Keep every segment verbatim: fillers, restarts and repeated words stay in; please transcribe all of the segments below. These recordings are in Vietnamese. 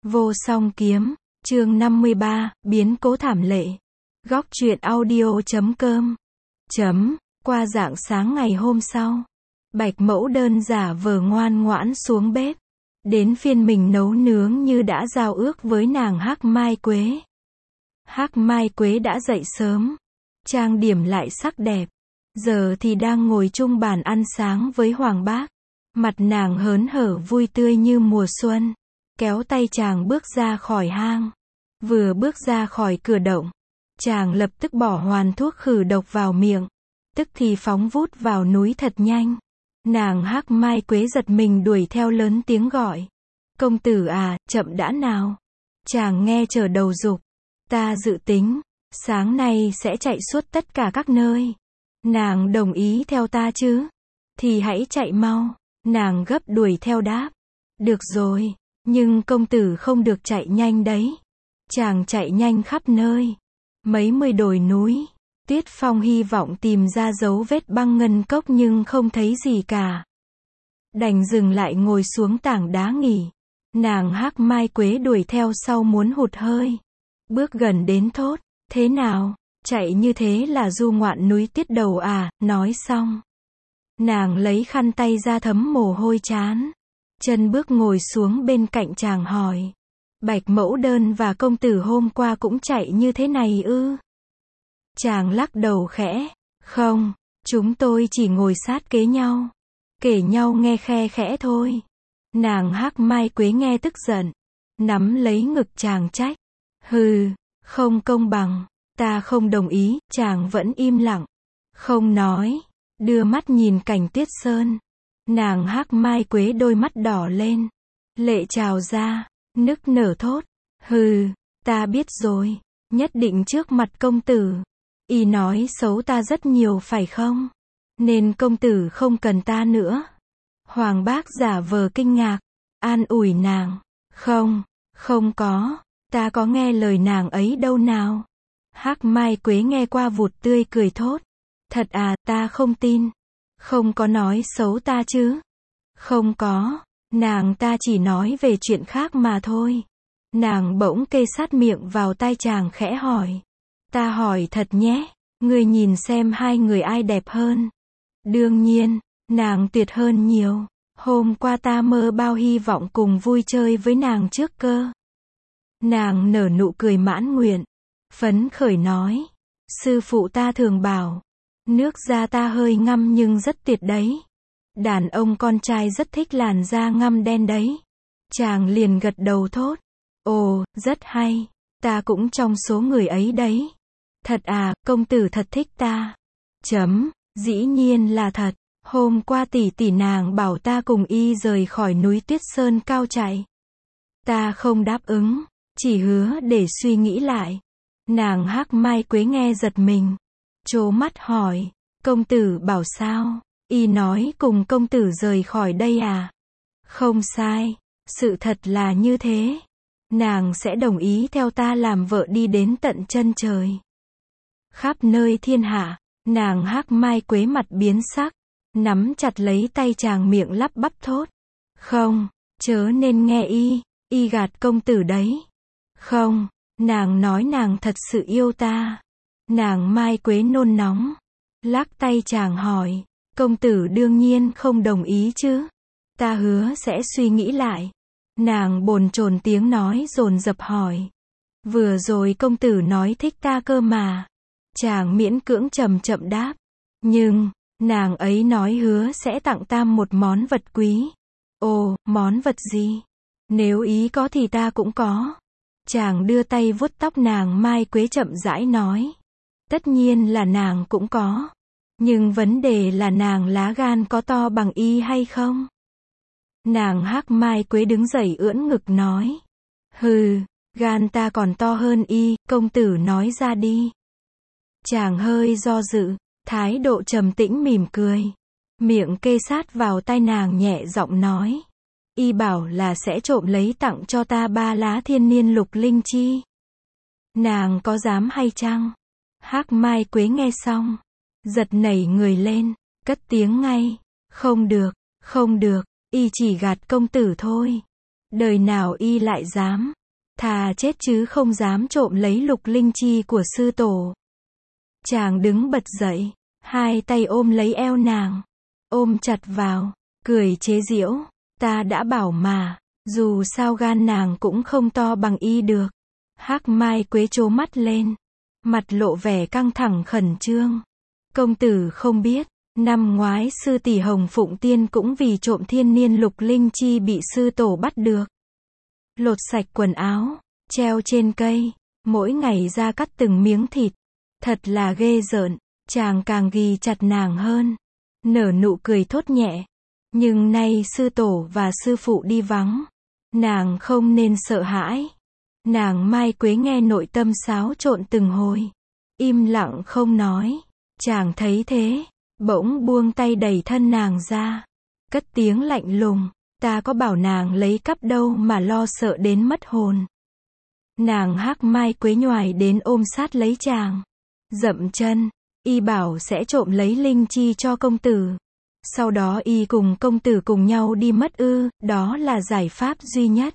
Vô song kiếm, chương năm mươi ba, biến cố thảm lệ. Góc truyện audio chấm com. Chấm, qua rạng sáng ngày hôm sau, Bạch Mẫu Đơn giả vờ ngoan ngoãn xuống bếp. Đến phiên mình nấu nướng như đã giao ước với nàng Hắc Mai Quế. Hắc Mai Quế đã dậy sớm, trang điểm lại sắc đẹp. Giờ thì đang ngồi chung bàn ăn sáng với Hoàng Bác. Mặt nàng hớn hở vui tươi như mùa xuân. Kéo tay chàng bước ra khỏi hang. Vừa bước ra khỏi cửa động, chàng lập tức bỏ hoàn thuốc khử độc vào miệng. Tức thì phóng vút vào núi thật nhanh. Nàng Hắc Mai Quế giật mình đuổi theo lớn tiếng gọi. Công tử à, chậm đã nào. Chàng nghe trở đầu dục. Ta dự tính, sáng nay sẽ chạy suốt tất cả các nơi. Nàng đồng ý theo ta chứ? Thì hãy chạy mau. Nàng gấp đuổi theo đáp. Được rồi, nhưng công tử không được chạy nhanh đấy. Chàng chạy nhanh khắp nơi. Mấy mươi đồi núi. Tuyết Phong hy vọng tìm ra dấu vết băng ngân cốc nhưng không thấy gì cả. Đành dừng lại ngồi xuống tảng đá nghỉ. Nàng Hắc Mai Quế đuổi theo sau muốn hụt hơi. Bước gần đến thốt. Thế nào, chạy như thế là du ngoạn núi Tiết Đầu à, nói xong. Nàng lấy khăn tay ra thấm mồ hôi chán. Chân bước ngồi xuống bên cạnh chàng hỏi. Bạch Mẫu Đơn và công tử hôm qua cũng chạy như thế này ư? Chàng lắc đầu khẽ. Không, chúng tôi chỉ ngồi sát kế nhau. Kể nhau nghe khe khẽ thôi. Nàng Hắc Mai Quế nghe tức giận. Nắm lấy ngực chàng trách. Hừ, không công bằng. Ta không đồng ý. Chàng vẫn im lặng. Không nói. Đưa mắt nhìn cảnh Tuyết Sơn. Nàng Hắc Mai Quế đôi mắt đỏ lên. Lệ trào ra. Nức nở thốt. Hừ, ta biết rồi. Nhất định trước mặt công tử. Y nói xấu ta rất nhiều phải không? Nên công tử không cần ta nữa. Hoàng Bác giả vờ kinh ngạc. An ủi nàng. Không, không có. Ta có nghe lời nàng ấy đâu nào. Hắc Mai Quế nghe qua vụt tươi cười thốt. Thật à, ta không tin. Không có nói xấu ta chứ. Không có. Nàng ta chỉ nói về chuyện khác mà thôi. Nàng bỗng kê sát miệng vào tai chàng khẽ hỏi. Ta hỏi thật nhé. Ngươi nhìn xem hai người ai đẹp hơn. Đương nhiên, nàng tuyệt hơn nhiều. Hôm qua ta mơ bao hy vọng cùng vui chơi với nàng trước cơ. Nàng nở nụ cười mãn nguyện. Phấn khởi nói. Sư phụ ta thường bảo. Nước da ta hơi ngăm nhưng rất tuyệt đấy. Đàn ông con trai rất thích làn da ngăm đen đấy. Chàng liền gật đầu thốt. Ồ, rất hay. Ta cũng trong số người ấy đấy. Thật à, công tử thật thích ta. Chấm, dĩ nhiên là thật. Hôm qua tỷ tỷ nàng bảo ta cùng y rời khỏi núi Tuyết Sơn cao chạy. Ta không đáp ứng, chỉ hứa để suy nghĩ lại. Nàng Hắc Mai Quế nghe giật mình. Trố mắt hỏi, công tử bảo sao? Y nói cùng công tử rời khỏi đây à? Không sai, sự thật là như thế. Nàng sẽ đồng ý theo ta làm vợ đi đến tận chân trời. Khắp nơi thiên hạ, nàng Hắc Mai Quế mặt biến sắc, nắm chặt lấy tay chàng miệng lắp bắp thốt. Không, chớ nên nghe y, y gạt công tử đấy. Không, nàng nói nàng thật sự yêu ta. Nàng Mai Quế nôn nóng, lắc tay chàng hỏi, công tử đương nhiên không đồng ý chứ. Ta hứa sẽ suy nghĩ lại. Nàng bồn chồn tiếng nói dồn dập hỏi. Vừa rồi công tử nói thích ta cơ mà. Chàng miễn cưỡng chậm chậm đáp. Nhưng, nàng ấy nói hứa sẽ tặng ta một món vật quý. Ồ, món vật gì? Nếu ý có thì ta cũng có. Chàng đưa tay vuốt tóc nàng Mai Quế chậm rãi nói. Tất nhiên là nàng cũng có. Nhưng vấn đề là nàng lá gan có to bằng y hay không? Nàng Hắc Mai Quế đứng dậy ưỡn ngực nói. Hừ, gan ta còn to hơn y, công tử nói ra đi. Chàng hơi do dự, thái độ trầm tĩnh mỉm cười. Miệng kê sát vào tai nàng nhẹ giọng nói. Y bảo là sẽ trộm lấy tặng cho ta ba lá thiên niên lục linh chi. Nàng có dám hay chăng? Hắc Mai Quế nghe xong, giật nảy người lên, cất tiếng ngay. Không được, không được, y chỉ gạt công tử thôi. Đời nào y lại dám. thà chết chứ không dám trộm lấy lục linh chi của sư tổ. Chàng đứng bật dậy, hai tay ôm lấy eo nàng, ôm chặt vào, cười chế giễu, ta đã bảo mà, dù sao gan nàng cũng không to bằng y được. Hắc Mai Quế trố mắt lên, mặt lộ vẻ căng thẳng khẩn trương. Công tử không biết, năm ngoái sư tỷ Hồng Phụng Tiên cũng vì trộm thiên niên lục linh chi bị sư tổ bắt được. Lột sạch quần áo, treo trên cây, mỗi ngày ra cắt từng miếng thịt. Thật là ghê rợn, chàng càng ghi chặt nàng hơn. Nở nụ cười thốt nhẹ. Nhưng nay sư tổ và sư phụ đi vắng, nàng không nên sợ hãi. Nàng Mai Quế nghe nội tâm xáo trộn từng hồi, im lặng không nói. Chàng thấy thế, bỗng buông tay đẩy thân nàng ra, cất tiếng lạnh lùng, ta có bảo nàng lấy cắp đâu mà lo sợ đến mất hồn. Nàng Hắc Mai Quế nhoài đến ôm sát lấy chàng, dậm chân, y bảo sẽ trộm lấy linh chi cho công tử. Sau đó y cùng công tử cùng nhau đi mất ư, đó là giải pháp duy nhất.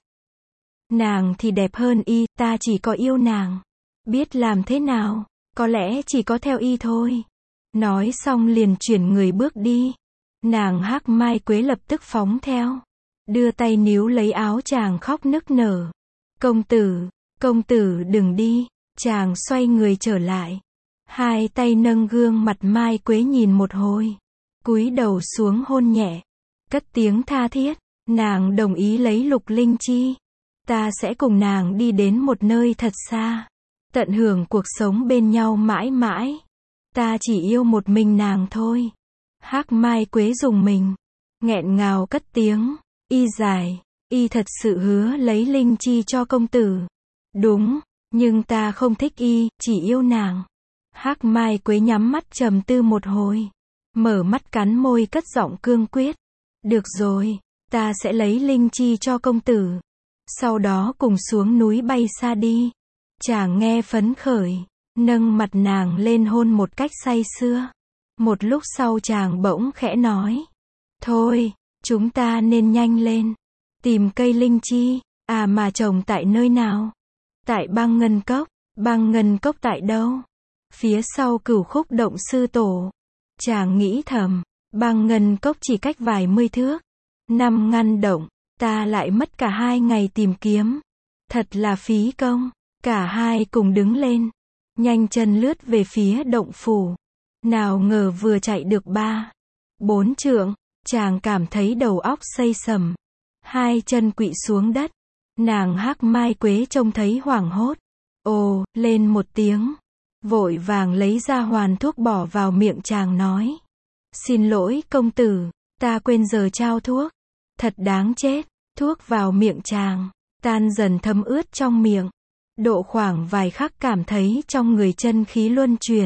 Nàng thì đẹp hơn y, ta chỉ có yêu nàng. Biết làm thế nào, có lẽ chỉ có theo y thôi. Nói xong liền chuyển người bước đi. Nàng Hắc Mai Quế lập tức phóng theo, đưa tay níu lấy áo chàng khóc nức nở. Công tử, công tử đừng đi. Chàng xoay người trở lại, hai tay nâng gương mặt Mai Quế nhìn một hồi, cúi đầu xuống hôn nhẹ, cất tiếng tha thiết. Nàng đồng ý lấy lục linh chi, ta sẽ cùng nàng đi đến một nơi thật xa, tận hưởng cuộc sống bên nhau mãi mãi. Ta chỉ yêu một mình nàng thôi. Hắc Mai Quế rùng mình, nghẹn ngào cất tiếng, y dài, y thật sự hứa lấy linh chi cho công tử. Đúng, nhưng ta không thích y, chỉ yêu nàng. Hắc Mai Quế nhắm mắt trầm tư một hồi, mở mắt cắn môi cất giọng cương quyết. Được rồi, ta sẽ lấy linh chi cho công tử. Sau đó cùng xuống núi bay xa đi. Chàng nghe phấn khởi, nâng mặt nàng lên hôn một cách say sưa. Một lúc sau chàng bỗng khẽ nói, thôi, chúng ta nên nhanh lên, tìm cây linh chi. À mà trồng tại nơi nào? Tại Băng Ngân Cốc. Băng Ngân Cốc tại đâu? Phía sau Cửu Khúc Động sư tổ. Chàng nghĩ thầm, Băng Ngân Cốc chỉ cách vài mươi thước. Năm ngăn động, ta lại mất cả hai ngày tìm kiếm. Thật là phí công. Cả hai cùng đứng lên, nhanh chân lướt về phía động phủ. Nào ngờ vừa chạy được ba, bốn trượng, chàng cảm thấy đầu óc xây sầm. Hai chân quỵ xuống đất. Nàng Hắc Mai Quế trông thấy hoảng hốt. Ồ, lên một tiếng. Vội vàng lấy ra hoàn thuốc bỏ vào miệng chàng nói. Xin lỗi công tử, ta quên giờ trao thuốc. Thật đáng chết. Thuốc vào miệng chàng, tan dần thấm ướt trong miệng. Độ khoảng vài khắc cảm thấy trong người chân khí luân chuyển.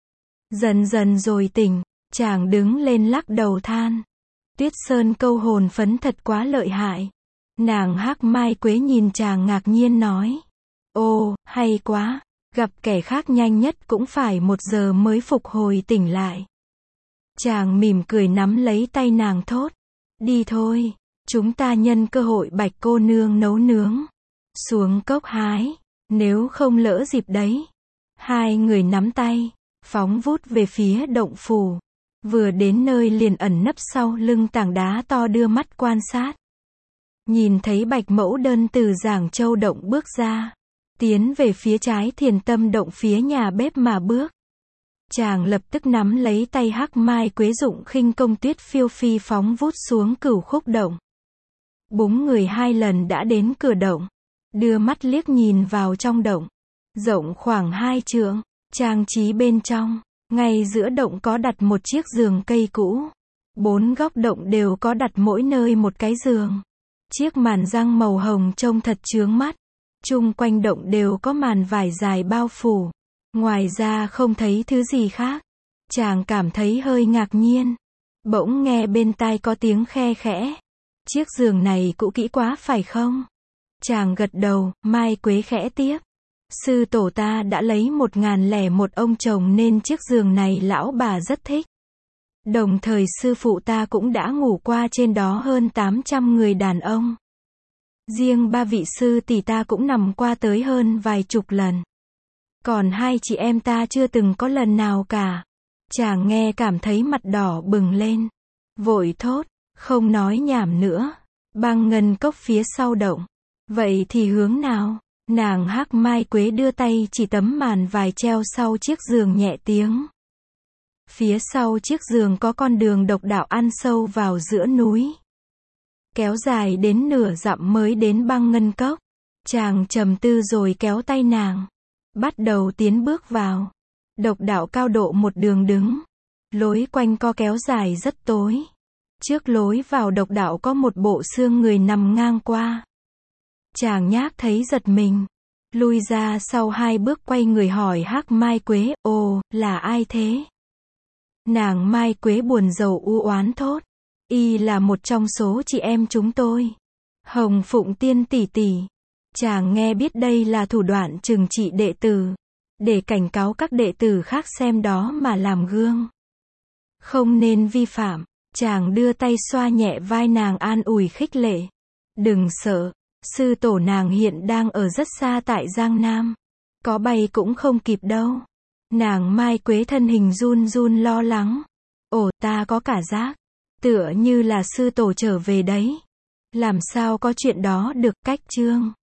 Dần dần rồi tỉnh, chàng đứng lên lắc đầu than. Tuyết Sơn câu hồn phấn thật quá lợi hại. Nàng Hắc Mai Quế nhìn chàng ngạc nhiên nói. Ồ, hay quá, gặp kẻ khác nhanh nhất cũng phải một giờ mới phục hồi tỉnh lại. Chàng mỉm cười nắm lấy tay nàng thốt. Đi thôi, chúng ta nhân cơ hội Bạch cô nương nấu nướng. Xuống cốc hái, nếu không lỡ dịp đấy. Hai người nắm tay, phóng vút về phía động phủ. Vừa đến nơi liền ẩn nấp sau lưng tảng đá to đưa mắt quan sát. Nhìn thấy Bạch Mẫu Đơn từ Giảng Châu động bước ra, tiến về phía trái Thiền Tâm động phía nhà bếp mà bước. Chàng lập tức nắm lấy tay Hắc Mai Quế dụng khinh công tuyết phiêu phi phóng vút xuống Cửu Khúc Động. Búng người hai lần đã đến cửa động, đưa mắt liếc nhìn vào trong động, rộng khoảng hai trượng, trang trí bên trong, ngay giữa động có đặt một chiếc giường cây cũ. Bốn góc động đều có đặt mỗi nơi một cái giường. Chiếc màn răng màu hồng trông thật chướng mắt. Chung quanh động đều có màn vải dài bao phủ. Ngoài ra không thấy thứ gì khác. Chàng cảm thấy hơi ngạc nhiên. Bỗng nghe bên tai có tiếng khe khẽ. Chiếc giường này cũ kỹ quá phải không? Chàng gật đầu, Mai Quế khẽ tiếp. Sư tổ ta đã lấy một ngàn lẻ một ông chồng nên chiếc giường này lão bà rất thích. Đồng thời sư phụ ta cũng đã ngủ qua trên đó hơn tám trăm người đàn ông. Riêng ba vị sư tỷ ta cũng nằm qua tới hơn vài chục lần. Còn hai chị em ta chưa từng có lần nào cả. Chàng nghe cảm thấy mặt đỏ bừng lên. Vội thốt, không nói nhảm nữa. Băng ngân cốc phía sau động. Vậy thì hướng nào? Nàng Hắc Mai Quế đưa tay chỉ tấm màn vải treo sau chiếc giường nhẹ tiếng. Phía sau chiếc giường có con đường độc đạo ăn sâu vào giữa núi. Kéo dài đến nửa dặm mới đến băng ngân cốc. Chàng trầm tư rồi kéo tay nàng. Bắt đầu tiến bước vào. Độc đạo cao độ một đường đứng. Lối quanh co kéo dài rất tối. Trước lối vào độc đạo có một bộ xương người nằm ngang qua. Chàng nhác thấy giật mình. Lui ra sau hai bước quay người hỏi Hắc Mai Quế, ồ, là ai thế? Nàng Mai Quế buồn rầu u oán thốt. Y là một trong số chị em chúng tôi. Hồng Phụng Tiên tỷ tỷ. Chàng nghe biết đây là thủ đoạn trừng trị đệ tử. Để cảnh cáo các đệ tử khác xem đó mà làm gương. Không nên vi phạm. Chàng đưa tay xoa nhẹ vai nàng an ủi khích lệ. Đừng sợ. Sư tổ nàng hiện đang ở rất xa tại Giang Nam. Có bay cũng không kịp đâu. Nàng Mai Quế thân hình run run lo lắng. Ồ, ta có cả giác. Tựa như là sư tổ trở về đấy. Làm sao có chuyện đó được, cách chương.